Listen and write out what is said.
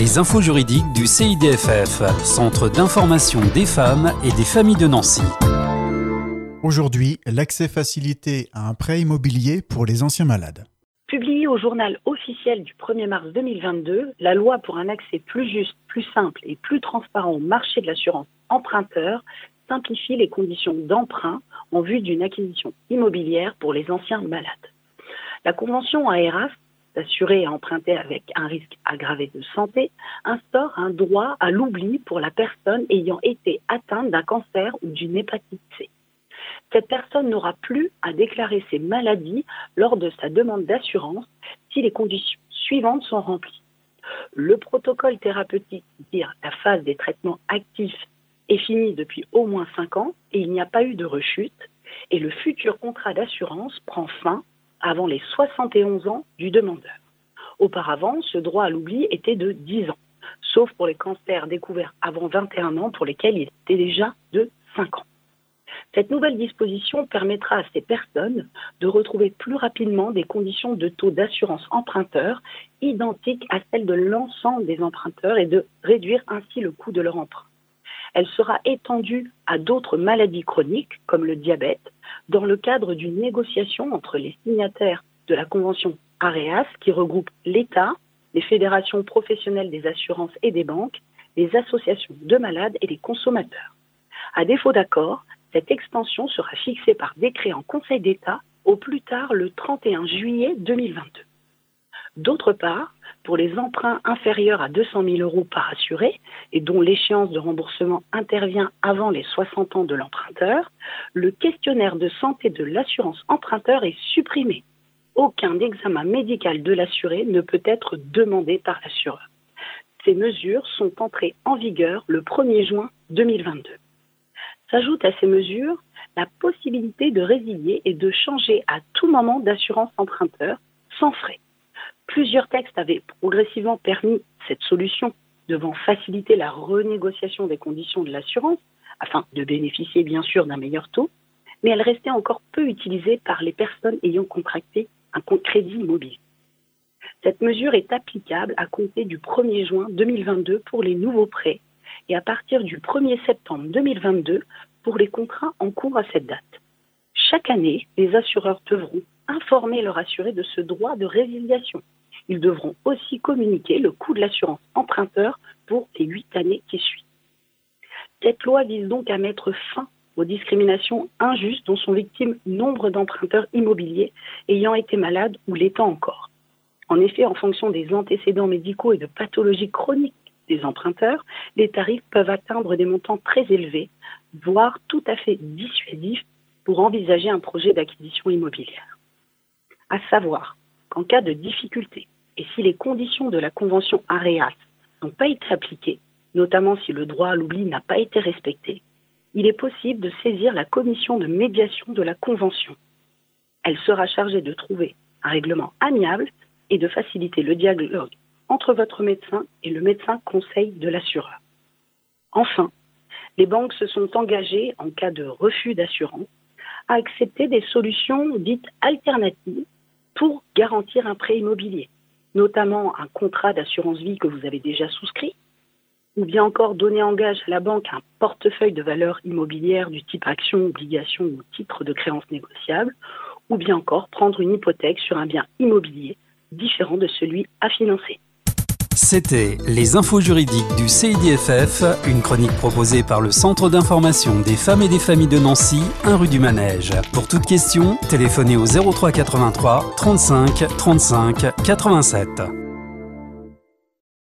Les infos juridiques du CIDFF, Centre d'information des femmes et des familles de Nancy. Aujourd'hui, l'accès facilité à un prêt immobilier pour les anciens malades. Publiée au journal officiel du 1er mars 2022, la loi pour un accès plus juste, plus simple et plus transparent au marché de l'assurance emprunteur simplifie les conditions d'emprunt en vue d'une acquisition immobilière pour les anciens malades. La convention AERAS, d'assurer et emprunter avec un risque aggravé de santé, instaure un droit à l'oubli pour la personne ayant été atteinte d'un cancer ou d'une hépatite C. Cette personne n'aura plus à déclarer ses maladies lors de sa demande d'assurance si les conditions suivantes sont remplies. Le protocole thérapeutique, c'est-à-dire la phase des traitements actifs, est fini depuis au moins 5 ans et il n'y a pas eu de rechute. Et le futur contrat d'assurance prend fin avant les 71 ans du demandeur. Auparavant, ce droit à l'oubli était de 10 ans, sauf pour les cancers découverts avant 21 ans pour lesquels il était déjà de 5 ans. Cette nouvelle disposition permettra à ces personnes de retrouver plus rapidement des conditions de taux d'assurance emprunteur identiques à celles de l'ensemble des emprunteurs et de réduire ainsi le coût de leur emprunt. Elle sera étendue à d'autres maladies chroniques comme le diabète dans le cadre d'une négociation entre les signataires de la convention AERAS qui regroupe l'État, les fédérations professionnelles des assurances et des banques, les associations de malades et les consommateurs. À défaut d'accord, cette extension sera fixée par décret en Conseil d'État au plus tard le 31 juillet 2022. D'autre part, pour les emprunts inférieurs à 200 000 € par assuré et dont l'échéance de remboursement intervient avant les 60 ans de l'emprunteur, le questionnaire de santé de l'assurance emprunteur est supprimé. Aucun examen médical de l'assuré ne peut être demandé par l'assureur. Ces mesures sont entrées en vigueur le 1er juin 2022. S'ajoute à ces mesures la possibilité de résilier et de changer à tout moment d'assurance emprunteur sans frais. Plusieurs textes avaient progressivement permis cette solution, devant faciliter la renégociation des conditions de l'assurance, afin de bénéficier bien sûr d'un meilleur taux, mais elle restait encore peu utilisée par les personnes ayant contracté un crédit immobilier. Cette mesure est applicable à compter du 1er juin 2022 pour les nouveaux prêts et à partir du 1er septembre 2022 pour les contrats en cours à cette date. Chaque année, les assureurs devront informer leur assuré de ce droit de résiliation. Ils devront aussi communiquer le coût de l'assurance emprunteur pour les 8 années qui suivent. Cette loi vise donc à mettre fin aux discriminations injustes dont sont victimes nombre d'emprunteurs immobiliers ayant été malades ou l'étant encore. En effet, en fonction des antécédents médicaux et de pathologies chroniques des emprunteurs, les tarifs peuvent atteindre des montants très élevés, voire tout à fait dissuasifs pour envisager un projet d'acquisition immobilière. À savoir qu'en cas de difficulté, et si les conditions de la convention AERAS n'ont pas été appliquées, notamment si le droit à l'oubli n'a pas été respecté, il est possible de saisir la commission de médiation de la convention. Elle sera chargée de trouver un règlement amiable et de faciliter le dialogue entre votre médecin et le médecin conseil de l'assureur. Enfin, les banques se sont engagées, en cas de refus d'assurance, à accepter des solutions dites alternatives pour garantir un prêt immobilier, notamment un contrat d'assurance vie que vous avez déjà souscrit, ou bien encore donner en gage à la banque un portefeuille de valeurs immobilières du type action, obligation ou titre de créance négociable, ou bien encore prendre une hypothèque sur un bien immobilier différent de celui à financer. C'était les infos juridiques du CIDFF, une chronique proposée par le Centre d'information des femmes et des familles de Nancy, 1 rue du Manège. Pour toute question, téléphonez au 03 83 35 35 87.